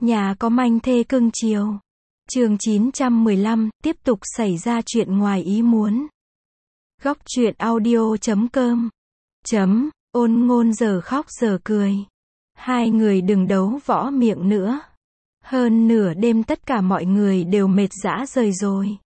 Nhà có manh thê cưng chiều. Chương 915, tiếp tục xảy ra chuyện ngoài ý muốn. Góc truyện audio.com. Ôn Ngôn giờ khóc giờ cười. Hai người đừng đấu võ miệng nữa. Hơn nửa đêm tất cả mọi người đều mệt rã rời rồi.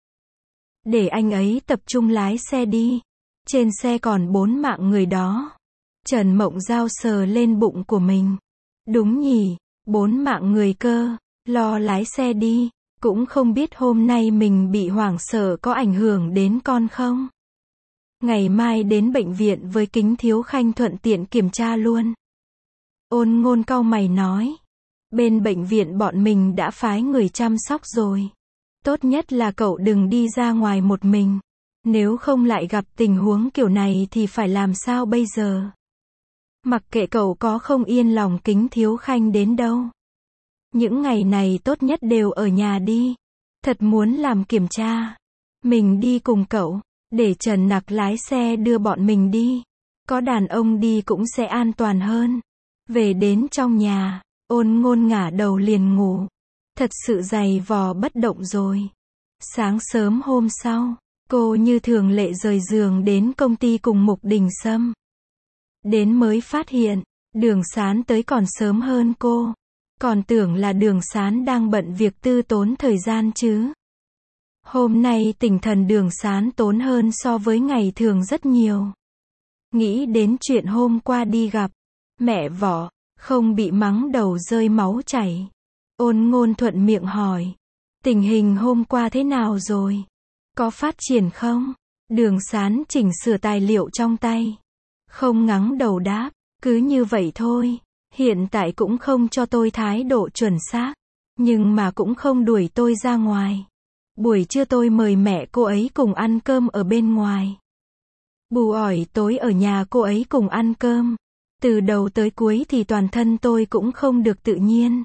Để anh ấy tập trung lái xe đi. Trên xe còn 4 mạng người đó. Trần Mộng Giao sờ lên bụng của mình. Đúng nhỉ, 4 mạng người cơ, lo lái xe đi. Cũng không biết hôm nay mình bị hoảng sợ có ảnh hưởng đến con không? Ngày mai đến bệnh viện với Kính Thiếu Khanh thuận tiện kiểm tra luôn. Ôn Ngôn cau mày nói. Bên bệnh viện bọn mình đã phái người chăm sóc rồi. Tốt nhất là cậu đừng đi ra ngoài một mình. Nếu không lại gặp tình huống kiểu này thì phải làm sao bây giờ? Mặc kệ cậu có không yên lòng Kính Thiếu Khanh đến đâu. Những ngày này tốt nhất đều ở nhà đi. Thật muốn làm kiểm tra. Mình đi cùng cậu. Để Trần Nặc lái xe đưa bọn mình đi. Có đàn ông đi cũng sẽ an toàn hơn. Về đến trong nhà, Ôn Ngôn ngả đầu liền ngủ. Thật sự dày vò bất động rồi. Sáng sớm hôm sau, cô như thường lệ rời giường đến công ty cùng Mục Đình Sâm. Đến mới phát hiện, Đường Sán tới còn sớm hơn cô. Còn tưởng là Đường Sán đang bận việc tư tốn thời gian chứ. Hôm nay tinh thần Đường Sán tốn hơn so với ngày thường rất nhiều. Nghĩ đến chuyện hôm qua đi gặp mẹ vợ, không bị mắng đầu rơi máu chảy. Ôn Ngôn thuận miệng hỏi. Tình hình hôm qua thế nào rồi? Có phát triển không? Đường Sán chỉnh sửa tài liệu trong tay. Không ngắng đầu đáp. Cứ như vậy thôi. Hiện tại cũng không cho tôi thái độ chuẩn xác. Nhưng mà cũng không đuổi tôi ra ngoài. Buổi trưa tôi mời mẹ cô ấy cùng ăn cơm ở bên ngoài. Bù ỏi tối ở nhà cô ấy cùng ăn cơm. Từ đầu tới cuối thì toàn thân tôi cũng không được tự nhiên.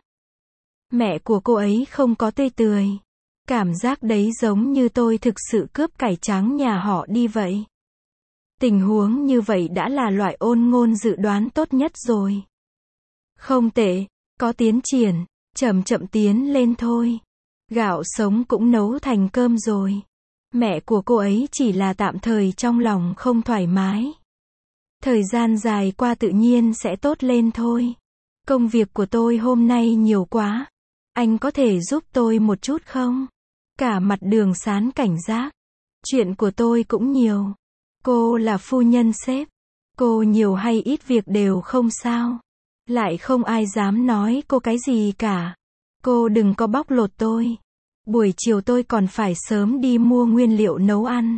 Mẹ của cô ấy không có tươi tươi. Cảm giác đấy giống như tôi thực sự cướp cải trắng nhà họ đi vậy. Tình huống như vậy đã là loại Ôn Ngôn dự đoán tốt nhất rồi. Không tệ, có tiến triển, chậm chậm tiến lên thôi. Gạo sống cũng nấu thành cơm rồi. Mẹ của cô ấy chỉ là tạm thời trong lòng không thoải mái. Thời gian dài qua tự nhiên sẽ tốt lên thôi. Công việc của tôi hôm nay nhiều quá. Anh có thể giúp tôi một chút không? Cả mặt Đường Sán cảnh giác. Chuyện của tôi cũng nhiều. Cô là phu nhân sếp. Cô nhiều hay ít việc đều không sao. Lại không ai dám nói cô cái gì cả. Cô đừng có bóc lột tôi. Buổi chiều tôi còn phải sớm đi mua nguyên liệu nấu ăn.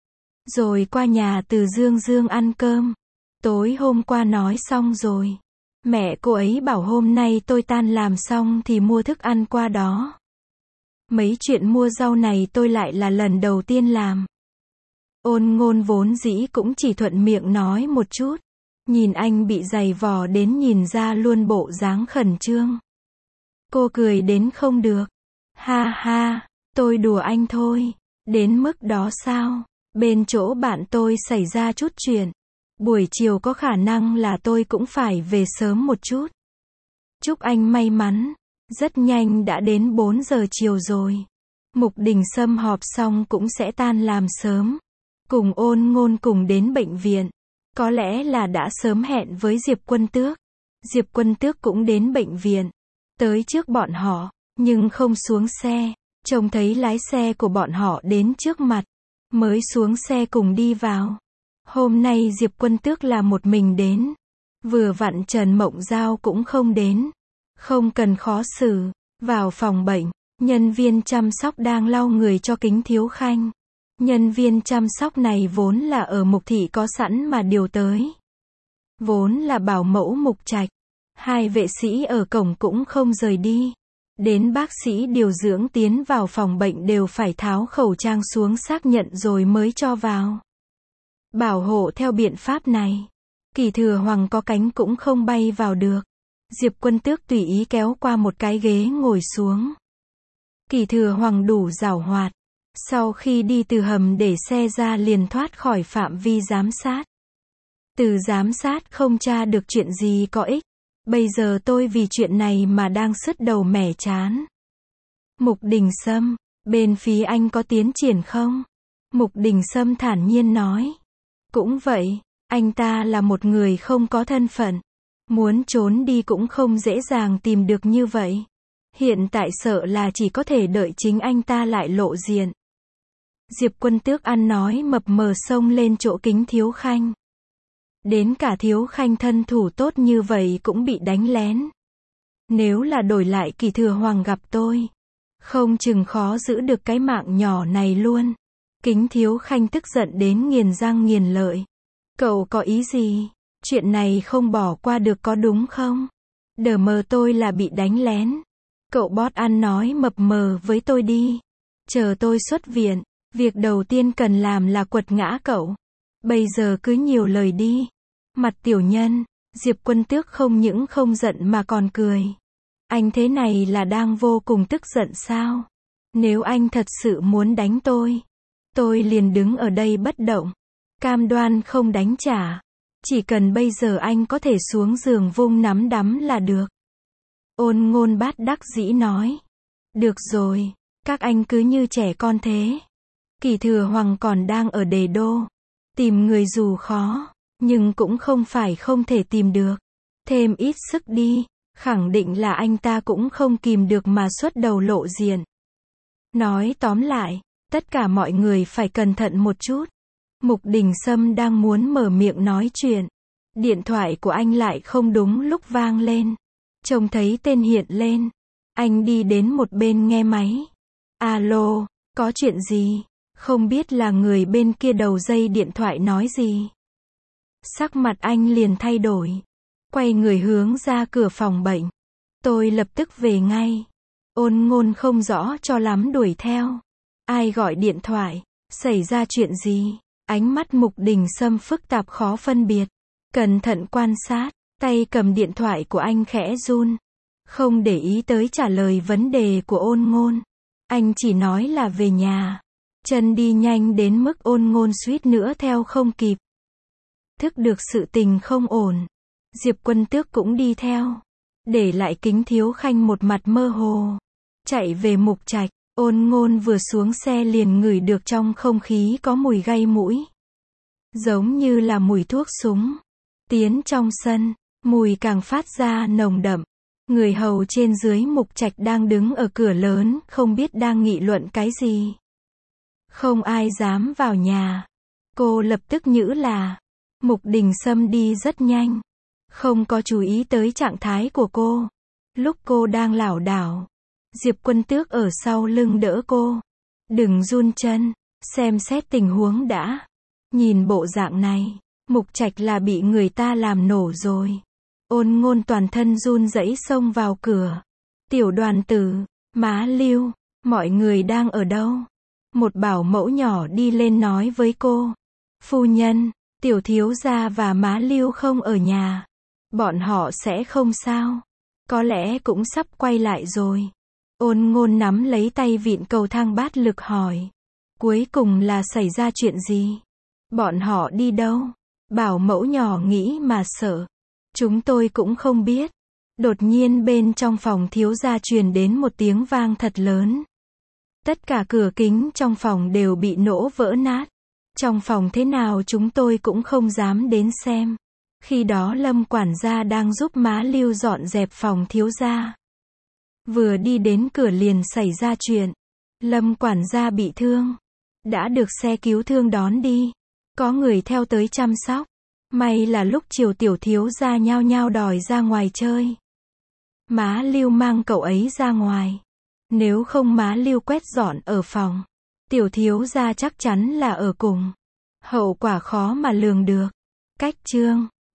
Rồi qua nhà Từ Dương Dương ăn cơm. Tối hôm qua nói xong rồi. Mẹ cô ấy bảo hôm nay tôi tan làm xong thì mua thức ăn qua đó. Mấy chuyện mua rau này tôi lại là lần đầu tiên làm. Ôn Ngôn vốn dĩ cũng chỉ thuận miệng nói một chút. Nhìn anh bị giày vò đến nhìn ra luôn bộ dáng khẩn trương. Cô cười đến không được. Ha ha, tôi đùa anh thôi. Đến mức đó sao? Bên chỗ bạn tôi xảy ra chút chuyện. Buổi chiều có khả năng là tôi cũng phải về sớm một chút. Chúc anh may mắn. Rất nhanh đã đến 4 giờ chiều rồi. Mục Đình Sâm họp xong cũng sẽ tan làm sớm. Cùng Ôn Ngôn cùng đến bệnh viện. Có lẽ là đã sớm hẹn với Diệp Quân Tước. Diệp Quân Tước cũng đến bệnh viện. Tới trước bọn họ, nhưng không xuống xe. Trông thấy lái xe của bọn họ đến trước mặt. Mới xuống xe cùng đi vào. Hôm nay Diệp Quân Tước là một mình đến. Vừa vặn Trần Mộng Giao cũng không đến. Không cần khó xử. Vào phòng bệnh, nhân viên chăm sóc đang lau người cho Kính Thiếu Khanh. Nhân viên chăm sóc này vốn là ở Mục Thị có sẵn mà điều tới. Vốn là bảo mẫu Mục Trạch. Hai vệ sĩ ở cổng cũng không rời đi. Đến bác sĩ điều dưỡng tiến vào phòng bệnh đều phải tháo khẩu trang xuống xác nhận rồi mới cho vào. Bảo hộ theo biện pháp này. Kỳ Thừa Hoàng có cánh cũng không bay vào được. Diệp Quân Tước tùy ý kéo qua một cái ghế ngồi xuống. Kỳ Thừa Hoàng đủ giảo hoạt. Sau khi đi từ hầm để xe ra liền thoát khỏi phạm vi giám sát. Từ giám sát không tra được chuyện gì có ích. Bây giờ tôi vì chuyện này mà đang sứt đầu mẻ trán. Mục Đình Sâm, bên phía anh có tiến triển không? Mục Đình Sâm thản nhiên nói. Cũng vậy, anh ta là một người không có thân phận. Muốn trốn đi cũng không dễ dàng tìm được như vậy. Hiện tại sợ là chỉ có thể đợi chính anh ta lại lộ diện. Diệp Quân Tước ăn nói mập mờ xông lên chỗ Kính Thiếu Khanh. Đến cả Thiếu Khanh thân thủ tốt như vậy cũng bị đánh lén. Nếu là đổi lại Kỳ Thừa Hoàng gặp tôi, không chừng khó giữ được cái mạng nhỏ này luôn. Kính Thiếu Khanh tức giận đến nghiền răng nghiền lợi. Cậu có ý gì? Chuyện này không bỏ qua được có đúng không? Đờ mờ tôi là bị đánh lén. Cậu bót ăn nói mập mờ với tôi đi. Chờ tôi xuất viện, việc đầu tiên cần làm là quật ngã cậu. Bây giờ cứ nhiều lời đi. Mặt tiểu nhân, Diệp Quân Tước không những không giận mà còn cười. Anh thế này là đang vô cùng tức giận sao? Nếu anh thật sự muốn đánh tôi liền đứng ở đây bất động. Cam đoan không đánh trả. Chỉ cần bây giờ anh có thể xuống giường vung nắm đấm là được. Ôn Ngôn bát đắc dĩ nói. Được rồi, các anh cứ như trẻ con thế. Kỳ Thừa Hoàng còn đang ở Đề Đô. Tìm người dù khó, nhưng cũng không phải không thể tìm được. Thêm ít sức đi, khẳng định là anh ta cũng không kìm được mà xuất đầu lộ diện. Nói tóm lại, tất cả mọi người phải cẩn thận một chút. Mục Đình Sâm đang muốn mở miệng nói chuyện. Điện thoại của anh lại không đúng lúc vang lên. Trông thấy tên hiện lên. Anh đi đến một bên nghe máy. Alo, có chuyện gì? Không biết là người bên kia đầu dây điện thoại nói gì. Sắc mặt anh liền thay đổi. Quay người hướng ra cửa phòng bệnh. Tôi lập tức về ngay. Ôn Ngôn không rõ cho lắm đuổi theo. Ai gọi điện thoại? Xảy ra chuyện gì? Ánh mắt Mục Đình Sâm phức tạp khó phân biệt. Cẩn thận quan sát, tay cầm điện thoại của anh khẽ run. Không để ý tới trả lời vấn đề của Ôn Ngôn. Anh chỉ nói là về nhà. Chân đi nhanh đến mức Ôn Ngôn suýt nữa theo không kịp. Thức được sự tình không ổn. Diệp Quân Tước cũng đi theo. Để lại Kính Thiếu Khanh một mặt mơ hồ. Chạy về Mục Trạch. Ôn Ngôn vừa xuống xe liền ngửi được trong không khí có mùi gây mũi. Giống như là mùi thuốc súng. Tiến trong sân, mùi càng phát ra nồng đậm. Người hầu trên dưới Mục Trạch đang đứng ở cửa lớn, không biết đang nghị luận cái gì. Không ai dám vào nhà. Cô lập tức nhữ là. Mục Đình Sâm đi rất nhanh. Không có chú ý tới trạng thái của cô. Lúc cô đang lảo đảo, Diệp Quân Tước ở sau lưng đỡ cô. Đừng run chân, xem xét tình huống đã. Nhìn bộ dạng này, Mục Trạch là bị người ta làm nổ rồi. Ôn Ngôn toàn thân run rẩy xông vào cửa. Tiểu Đoàn Tử, Má Lưu, mọi người đang ở đâu? Một bảo mẫu nhỏ đi lên nói với cô. Phu nhân, Tiểu thiếu gia và Má Lưu không ở nhà. Bọn họ sẽ không sao. Có lẽ cũng sắp quay lại rồi. Ôn Ngôn nắm lấy tay vịn cầu thang bát lực hỏi. Cuối cùng là xảy ra chuyện gì? Bọn họ đi đâu? Bảo mẫu nhỏ nghĩ mà sợ. Chúng tôi cũng không biết. Đột nhiên bên trong phòng thiếu gia truyền đến một tiếng vang thật lớn. Tất cả cửa kính trong phòng đều bị nổ vỡ nát. Trong phòng thế nào chúng tôi cũng không dám đến xem. Khi đó Lâm quản gia đang giúp Má Lưu dọn dẹp phòng thiếu gia. Vừa đi đến cửa liền xảy ra chuyện. Lâm quản gia bị thương. Đã được xe cứu thương đón đi. Có người theo tới chăm sóc. May là lúc chiều tiểu thiếu gia nhao nhao đòi ra ngoài chơi. Má Lưu mang cậu ấy ra ngoài. Nếu không Má Lưu quét dọn ở phòng. Tiểu thiếu gia chắc chắn là ở cùng. Hậu quả khó mà lường được. Cách chương